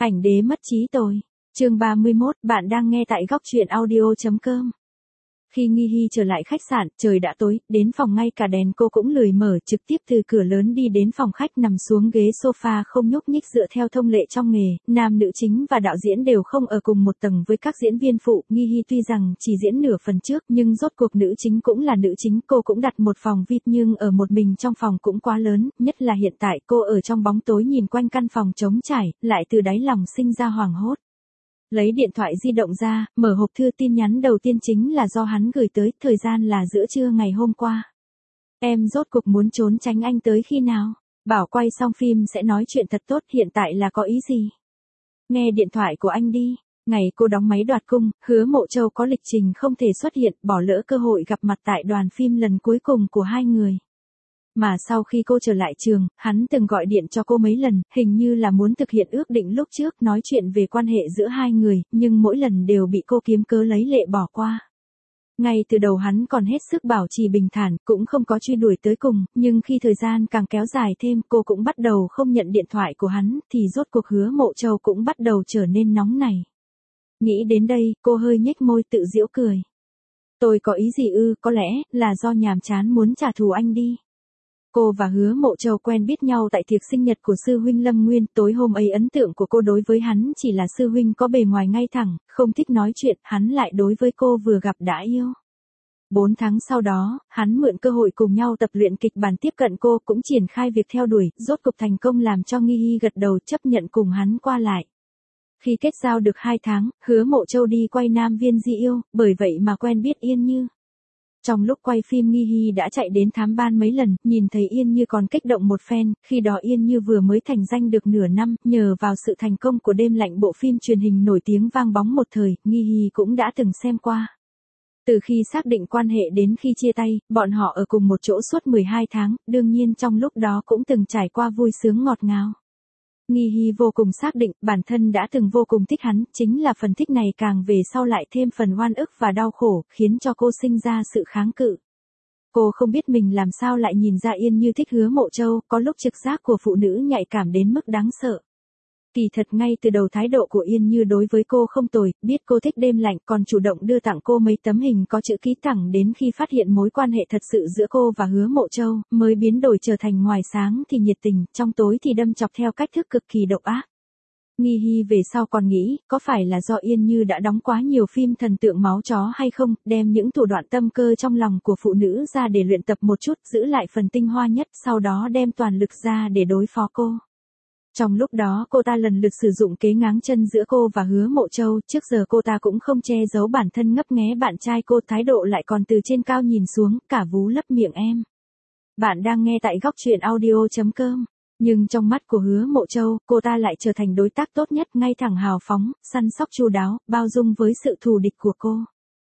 Ảnh đế mất trí tôi. Chương 31, bạn đang nghe tại góc truyện audio.com. Khi Nghi Hy trở lại khách sạn, trời đã tối, đến phòng ngay cả đèn cô cũng lười mở, trực tiếp từ cửa lớn đi đến phòng khách nằm xuống ghế sofa không nhúc nhích dựa theo thông lệ trong nghề, nam nữ chính và đạo diễn đều không ở cùng một tầng với các diễn viên phụ. Nghi Hy tuy rằng chỉ diễn nửa phần trước nhưng rốt cuộc nữ chính cũng là nữ chính, cô cũng đặt một phòng VIP nhưng ở một mình trong phòng cũng quá lớn, nhất là hiện tại cô ở trong bóng tối nhìn quanh căn phòng trống trải, lại từ đáy lòng sinh ra hoảng hốt. Lấy điện thoại di động ra, mở hộp thư tin nhắn đầu tiên chính là do hắn gửi tới, thời gian là giữa trưa ngày hôm qua. Em rốt cuộc muốn trốn tránh anh tới khi nào? Bảo quay xong phim sẽ nói chuyện thật tốt, hiện tại là có ý gì? Nghe điện thoại của anh đi. Ngày cô đóng máy Đoạt Cung, Hứa Mộ Châu có lịch trình không thể xuất hiện, bỏ lỡ cơ hội gặp mặt tại đoàn phim lần cuối cùng của hai người. Mà sau khi cô trở lại trường, hắn từng gọi điện cho cô mấy lần, hình như là muốn thực hiện ước định lúc trước nói chuyện về quan hệ giữa hai người, nhưng mỗi lần đều bị cô kiếm cớ lấy lệ bỏ qua. Ngay từ đầu hắn còn hết sức bảo trì bình thản, cũng không có truy đuổi tới cùng, nhưng khi thời gian càng kéo dài thêm, cô cũng bắt đầu không nhận điện thoại của hắn, thì rốt cuộc Hứa Mộ Châu cũng bắt đầu trở nên nóng nảy. Nghĩ đến đây, cô hơi nhếch môi tự giễu cười. Tôi có ý gì ư, có lẽ là do nhàm chán muốn trả thù anh đi. Cô và Hứa Mộ Châu quen biết nhau tại tiệc sinh nhật của sư huynh Lâm Nguyên, tối hôm ấy ấn tượng của cô đối với hắn chỉ là sư huynh có bề ngoài ngay thẳng, không thích nói chuyện, hắn lại đối với cô vừa gặp đã yêu. 4 tháng sau đó, hắn mượn cơ hội cùng nhau tập luyện kịch bản tiếp cận cô, cũng triển khai việc theo đuổi, rốt cục thành công làm cho Nghi Hy gật đầu chấp nhận cùng hắn qua lại. Khi kết giao được 2 tháng, Hứa Mộ Châu đi quay Nam Viên Di Yêu, bởi vậy mà quen biết Yên Như. Trong lúc quay phim Nghi Hy đã chạy đến thám ban mấy lần, nhìn thấy Yên Như còn kích động một phen, khi đó Yên Như vừa mới thành danh được nửa năm, nhờ vào sự thành công của Đêm Lạnh, bộ phim truyền hình nổi tiếng vang bóng một thời, Nghi Hy cũng đã từng xem qua. Từ khi xác định quan hệ đến khi chia tay, bọn họ ở cùng một chỗ suốt 12 tháng, đương nhiên trong lúc đó cũng từng trải qua vui sướng ngọt ngào. Nghi Hy vô cùng xác định bản thân đã từng vô cùng thích hắn, chính là phần thích này càng về sau lại thêm phần oan ức và đau khổ, khiến cho cô sinh ra sự kháng cự. Cô không biết mình làm sao lại nhìn ra Yên Như thích Hứa Mộ Châu, có lúc trực giác của phụ nữ nhạy cảm đến mức đáng sợ. Kỳ thật ngay từ đầu thái độ của Yên Như đối với cô không tồi, biết cô thích Đêm Lạnh còn chủ động đưa tặng cô mấy tấm hình có chữ ký, thẳng đến khi phát hiện mối quan hệ thật sự giữa cô và Hứa Mộ Châu, mới biến đổi trở thành ngoài sáng thì nhiệt tình, trong tối thì đâm chọc theo cách thức cực kỳ độc ác. Nghi Hy về sau còn nghĩ, có phải là do Yên Như đã đóng quá nhiều phim thần tượng máu chó hay không, đem những thủ đoạn tâm cơ trong lòng của phụ nữ ra để luyện tập một chút, giữ lại phần tinh hoa nhất, sau đó đem toàn lực ra để đối phó cô. Trong lúc đó cô ta lần lượt sử dụng kế ngáng chân giữa cô và Hứa Mộ Châu, trước giờ cô ta cũng không che giấu bản thân ngấp nghé bạn trai cô, thái độ lại còn từ trên cao nhìn xuống, cả vú lấp miệng em. Bạn đang nghe tại góc truyện audio.com. Nhưng trong mắt của Hứa Mộ Châu, cô ta lại trở thành đối tác tốt nhất, ngay thẳng hào phóng, săn sóc chu đáo, bao dung với sự thù địch của cô.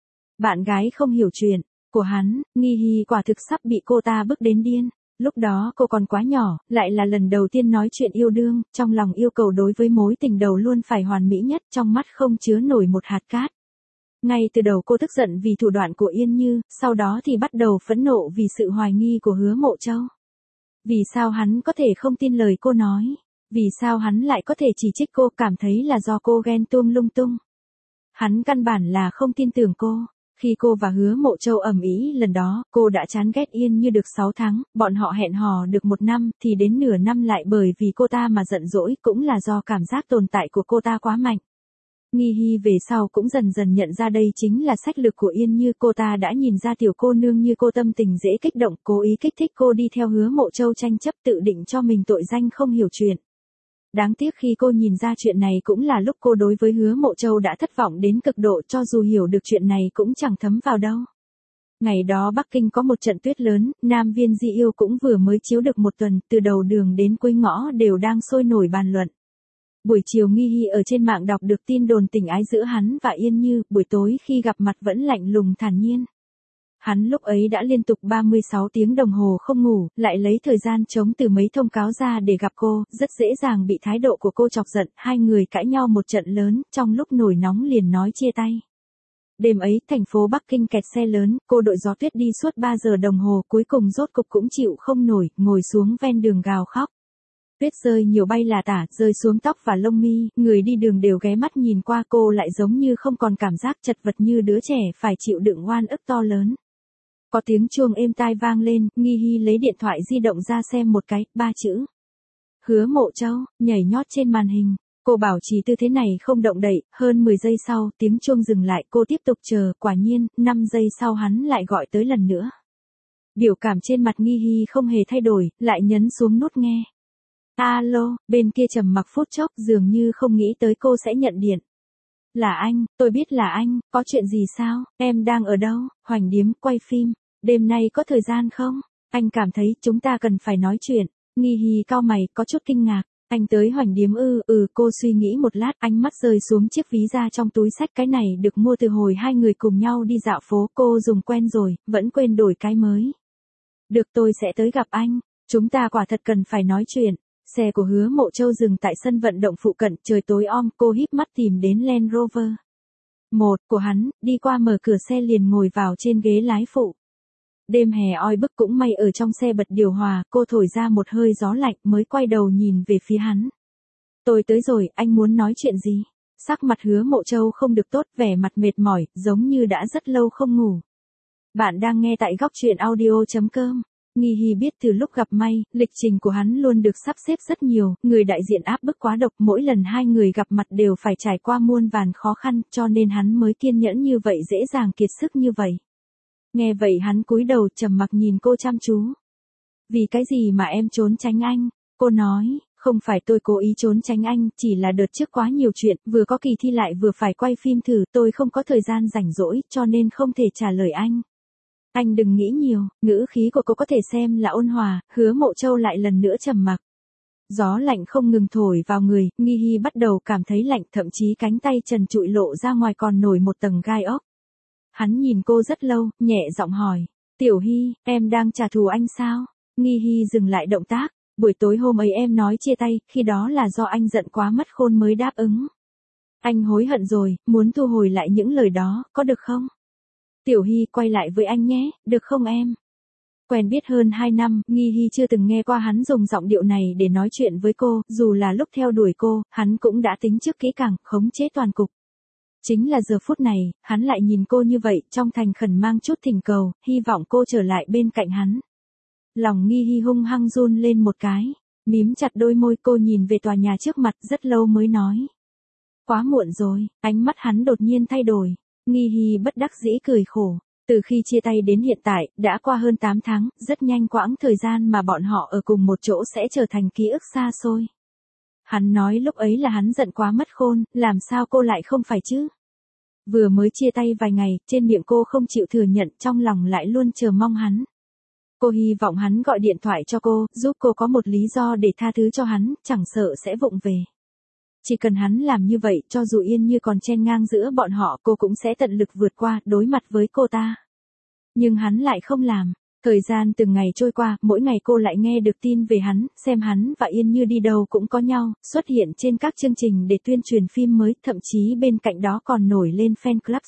Bạn gái không hiểu chuyện của hắn, Nghi Hy quả thực sắp bị cô ta bức đến điên. Lúc đó cô còn quá nhỏ, lại là lần đầu tiên nói chuyện yêu đương, trong lòng yêu cầu đối với mối tình đầu luôn phải hoàn mỹ nhất, trong mắt không chứa nổi một hạt cát. Ngay từ đầu cô tức giận vì thủ đoạn của Yên Như, sau đó thì bắt đầu phẫn nộ vì sự hoài nghi của Hứa Mộ Châu. Vì sao hắn có thể không tin lời cô nói? Vì sao hắn lại có thể chỉ trích cô, cảm thấy là do cô ghen tuông lung tung? Hắn căn bản là không tin tưởng cô. Khi cô và Hứa Mộ Châu ầm ĩ lần đó, cô đã chán ghét Yên Như được 6 tháng, bọn họ hẹn hò được 1 năm, thì đến nửa năm lại bởi vì cô ta mà giận dỗi, cũng là do cảm giác tồn tại của cô ta quá mạnh. Nghi Hy về sau cũng dần dần nhận ra đây chính là sách lược của Yên Như, cô ta đã nhìn ra tiểu cô nương như cô tâm tình dễ kích động, cố ý kích thích cô đi theo Hứa Mộ Châu tranh chấp, tự định cho mình tội danh không hiểu chuyện. Đáng tiếc khi cô nhìn ra chuyện này cũng là lúc cô đối với Hứa Mộ Châu đã thất vọng đến cực độ, cho dù hiểu được chuyện này cũng chẳng thấm vào đâu. Ngày đó Bắc Kinh có một trận tuyết lớn, Nam Viên Di Yêu cũng vừa mới chiếu được 1 tuần, từ đầu đường đến cuối ngõ đều đang sôi nổi bàn luận. Buổi chiều Nghi Hy ở trên mạng đọc được tin đồn tình ái giữa hắn và Yên Như, buổi tối khi gặp mặt vẫn lạnh lùng thản nhiên. Hắn lúc ấy đã liên tục 36 tiếng đồng hồ không ngủ, lại lấy thời gian trống từ mấy thông cáo ra để gặp cô, rất dễ dàng bị thái độ của cô chọc giận, hai người cãi nhau một trận lớn, trong lúc nổi nóng liền nói chia tay. Đêm ấy, thành phố Bắc Kinh kẹt xe lớn, cô đội gió tuyết đi suốt 3 giờ đồng hồ, cuối cùng rốt cục cũng chịu không nổi, ngồi xuống ven đường gào khóc. Tuyết rơi nhiều bay là tả, rơi xuống tóc và lông mi, người đi đường đều ghé mắt nhìn qua cô lại giống như không còn cảm giác chật vật như đứa trẻ phải chịu đựng oan ức to lớn. Có tiếng chuông êm tai vang lên, Nghi Hi lấy điện thoại di động ra xem một cái, 3 chữ. Hứa Mộ Châu, nhảy nhót trên màn hình. Cô bảo trì tư thế này không động đậy, hơn 10 giây sau, tiếng chuông dừng lại, cô tiếp tục chờ, quả nhiên, 5 giây sau hắn lại gọi tới lần nữa. Biểu cảm trên mặt Nghi Hi không hề thay đổi, lại nhấn xuống nút nghe. Alo, bên kia trầm mặc phút chốc, dường như không nghĩ tới cô sẽ nhận điện. Là anh, tôi biết là anh, có chuyện gì sao, em đang ở đâu, Hoành Điếm, quay phim, đêm nay có thời gian không? Anh cảm thấy chúng ta cần phải nói chuyện. Nghi Hi cau mày, có chút kinh ngạc. Anh tới Hoành Điếm cô suy nghĩ một lát, ánh mắt rơi xuống chiếc ví da trong túi xách, cái này được mua từ hồi hai người cùng nhau đi dạo phố, cô dùng quen rồi, vẫn quên đổi cái mới. Được, tôi sẽ tới gặp anh, chúng ta quả thật cần phải nói chuyện. Xe của Hứa Mộ Châu dừng tại sân vận động phụ cận, trời tối om, cô híp mắt tìm đến Land Rover. Một của hắn, đi qua mở cửa xe liền ngồi vào trên ghế lái phụ. Đêm hè oi bức cũng may ở trong xe bật điều hòa, cô thổi ra một hơi gió lạnh mới quay đầu nhìn về phía hắn. Tôi tới rồi, anh muốn nói chuyện gì? Sắc mặt Hứa Mộ Châu không được tốt, vẻ mặt mệt mỏi, giống như đã rất lâu không ngủ. Bạn đang nghe tại góc truyện audio.com. Nghi Hi biết từ lúc gặp May, lịch trình của hắn luôn được sắp xếp rất nhiều, người đại diện áp bức quá độc, mỗi lần hai người gặp mặt đều phải trải qua muôn vàn khó khăn, cho nên hắn mới kiên nhẫn như vậy, dễ dàng kiệt sức như vậy. Nghe vậy hắn cúi đầu trầm mặc nhìn cô chăm chú. Vì cái gì mà em trốn tránh anh? Cô nói, không phải tôi cố ý trốn tránh anh, chỉ là đợt trước quá nhiều chuyện, vừa có kỳ thi lại vừa phải quay phim thử, tôi không có thời gian rảnh rỗi, cho nên không thể trả lời anh. Anh đừng nghĩ nhiều, ngữ khí của cô có thể xem là ôn hòa, Hứa Mộ Châu lại lần nữa trầm mặc. Gió lạnh không ngừng thổi vào người, Nghi Hi bắt đầu cảm thấy lạnh, thậm chí cánh tay trần trụi lộ ra ngoài còn nổi một tầng gai ốc. Hắn nhìn cô rất lâu, nhẹ giọng hỏi, Tiểu Hi, em đang trả thù anh sao? Nghi Hi dừng lại động tác, buổi tối hôm ấy em nói chia tay, khi đó là do anh giận quá mất khôn mới đáp ứng. Anh hối hận rồi, muốn thu hồi lại những lời đó, có được không? Tiểu Hi quay lại với anh nhé, được không em? Quen biết hơn 2 năm, Nghi Hi chưa từng nghe qua hắn dùng giọng điệu này để nói chuyện với cô, dù là lúc theo đuổi cô, hắn cũng đã tính trước kỹ càng, khống chế toàn cục. Chính là giờ phút này, hắn lại nhìn cô như vậy, trong thành khẩn mang chút thỉnh cầu, hy vọng cô trở lại bên cạnh hắn. Lòng Nghi Hi hung hăng run lên một cái, mím chặt đôi môi, cô nhìn về tòa nhà trước mặt rất lâu mới nói. Quá muộn rồi, ánh mắt hắn đột nhiên thay đổi. Nghi Hi bất đắc dĩ cười khổ. Từ khi chia tay đến hiện tại, đã qua hơn 8 tháng, rất nhanh quãng thời gian mà bọn họ ở cùng một chỗ sẽ trở thành ký ức xa xôi. Hắn nói lúc ấy là hắn giận quá mất khôn, làm sao cô lại không phải chứ? Vừa mới chia tay vài ngày, trên miệng cô không chịu thừa nhận, trong lòng lại luôn chờ mong hắn. Cô hy vọng hắn gọi điện thoại cho cô, giúp cô có một lý do để tha thứ cho hắn, chẳng sợ sẽ vụng về. Chỉ cần hắn làm như vậy, cho dù Yên Như còn chen ngang giữa bọn họ, cô cũng sẽ tận lực vượt qua, đối mặt với cô ta. Nhưng hắn lại không làm. Thời gian từng ngày trôi qua, mỗi ngày cô lại nghe được tin về hắn, xem hắn và Yên Như đi đâu cũng có nhau, xuất hiện trên các chương trình để tuyên truyền phim mới, thậm chí bên cạnh đó còn nổi lên fan club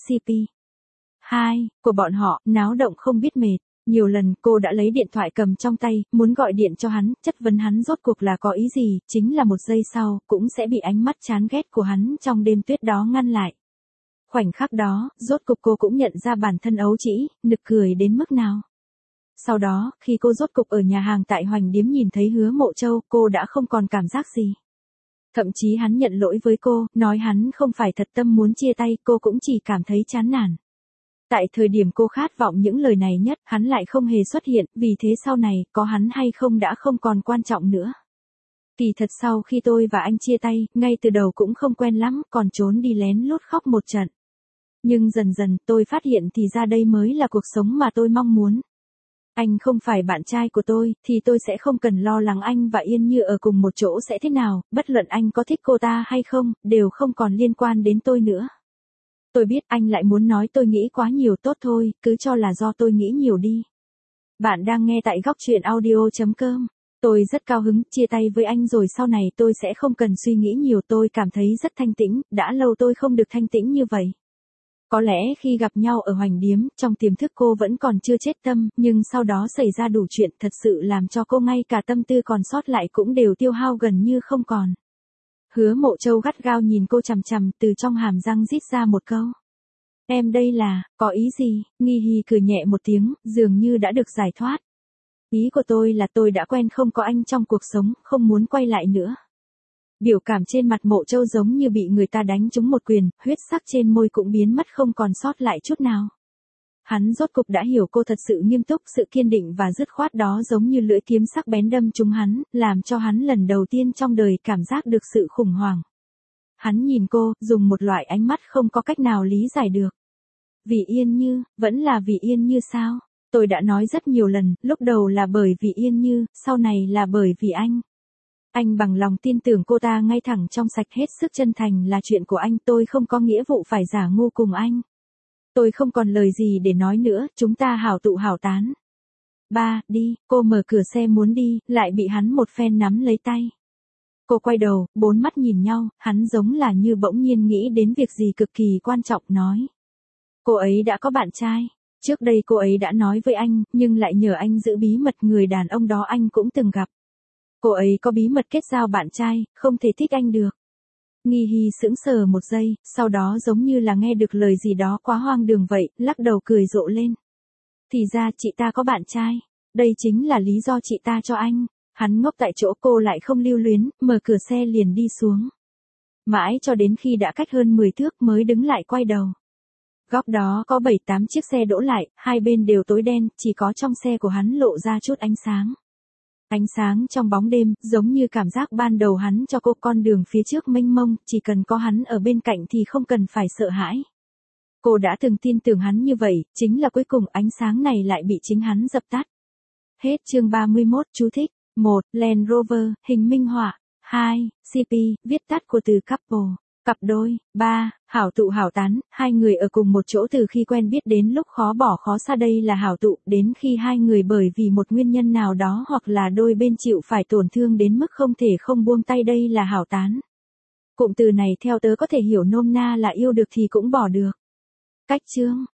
CP2 của bọn họ, náo động không biết mệt. Nhiều lần cô đã lấy điện thoại cầm trong tay, muốn gọi điện cho hắn, chất vấn hắn rốt cuộc là có ý gì, chính là một giây sau, cũng sẽ bị ánh mắt chán ghét của hắn trong đêm tuyết đó ngăn lại. Khoảnh khắc đó, rốt cuộc cô cũng nhận ra bản thân ấu trĩ, nực cười đến mức nào. Sau đó, khi cô rốt cục ở nhà hàng tại Hoành Điếm nhìn thấy Hứa Mộ Châu, cô đã không còn cảm giác gì. Thậm chí hắn nhận lỗi với cô, nói hắn không phải thật tâm muốn chia tay, cô cũng chỉ cảm thấy chán nản. Tại thời điểm cô khát vọng những lời này nhất, hắn lại không hề xuất hiện, vì thế sau này, có hắn hay không đã không còn quan trọng nữa. Kỳ thật sau khi tôi và anh chia tay, ngay từ đầu cũng không quen lắm, còn trốn đi lén lút khóc một trận. Nhưng dần dần, tôi phát hiện thì ra đây mới là cuộc sống mà tôi mong muốn. Anh không phải bạn trai của tôi, thì tôi sẽ không cần lo lắng anh và Yên Như ở cùng một chỗ sẽ thế nào, bất luận anh có thích cô ta hay không, đều không còn liên quan đến tôi nữa. Tôi biết anh lại muốn nói tôi nghĩ quá nhiều, tốt thôi, cứ cho là do tôi nghĩ nhiều đi. Bạn đang nghe tại góc truyện audio.com. Tôi rất cao hứng, chia tay với anh rồi sau này tôi sẽ không cần suy nghĩ nhiều, tôi cảm thấy rất thanh tĩnh, đã lâu tôi không được thanh tĩnh như vậy. Có lẽ khi gặp nhau ở Hoành Điếm, trong tiềm thức cô vẫn còn chưa chết tâm, nhưng sau đó xảy ra đủ chuyện thật sự làm cho cô ngay cả tâm tư còn sót lại cũng đều tiêu hao gần như không còn. Hứa Mộ Châu gắt gao nhìn cô chằm chằm, từ trong hàm răng rít ra một câu. Em đây là, có ý gì? Nghi Hi cười nhẹ một tiếng, dường như đã được giải thoát. Ý của tôi là tôi đã quen không có anh trong cuộc sống, không muốn quay lại nữa. Biểu cảm trên mặt Mộ Châu giống như bị người ta đánh trúng một quyền, huyết sắc trên môi cũng biến mất không còn sót lại chút nào. Hắn rốt cục đã hiểu cô thật sự nghiêm túc, sự kiên định và dứt khoát đó giống như lưỡi kiếm sắc bén đâm trúng hắn, làm cho hắn lần đầu tiên trong đời cảm giác được sự khủng hoảng. Hắn nhìn cô, dùng một loại ánh mắt không có cách nào lý giải được. Vì Yên Như, vẫn là vì Yên Như sao? Tôi đã nói rất nhiều lần, lúc đầu là bởi vì Yên Như, sau này là bởi vì anh. Anh bằng lòng tin tưởng cô ta ngay thẳng trong sạch, hết sức chân thành là chuyện của anh, tôi không có nghĩa vụ phải giả ngu cùng anh. Tôi không còn lời gì để nói nữa, chúng ta hảo tụ hảo tán. Ba, đi, cô mở cửa xe muốn đi, lại bị hắn một phen nắm lấy tay. Cô quay đầu, bốn mắt nhìn nhau, hắn giống là như bỗng nhiên nghĩ đến việc gì cực kỳ quan trọng nói. Cô ấy đã có bạn trai. Trước đây cô ấy đã nói với anh, nhưng lại nhờ anh giữ bí mật người đàn ông đó anh cũng từng gặp. Cô ấy có bí mật kết giao bạn trai, không thể thích anh được. Nghi Hi sững sờ một giây, sau đó giống như là nghe được lời gì đó quá hoang đường vậy, lắc đầu cười rộ lên. Thì ra chị ta có bạn trai. Đây chính là lý do chị ta cho anh. Hắn ngốc tại chỗ, cô lại không lưu luyến, mở cửa xe liền đi xuống. Mãi cho đến khi đã cách hơn 10 thước mới đứng lại quay đầu. Góc đó có 7-8 chiếc xe đỗ lại, hai bên đều tối đen, chỉ có trong xe của hắn lộ ra chút ánh sáng. Ánh sáng trong bóng đêm, giống như cảm giác ban đầu hắn cho cô, con đường phía trước mênh mông, chỉ cần có hắn ở bên cạnh thì không cần phải sợ hãi. Cô đã từng tin tưởng hắn như vậy, chính là cuối cùng ánh sáng này lại bị chính hắn dập tắt. Hết chương 31, chú thích. 1. Land Rover, hình minh họa. 2. CP, viết tắt của từ couple, cặp đôi. 3. Hảo tụ hảo tán, hai người ở cùng một chỗ từ khi quen biết đến lúc khó bỏ khó xa, đây là hảo tụ, đến khi hai người bởi vì một nguyên nhân nào đó hoặc là đôi bên chịu phải tổn thương đến mức không thể không buông tay, đây là hảo tán. Cụm từ này theo tớ có thể hiểu nôm na là yêu được thì cũng bỏ được. Cách chương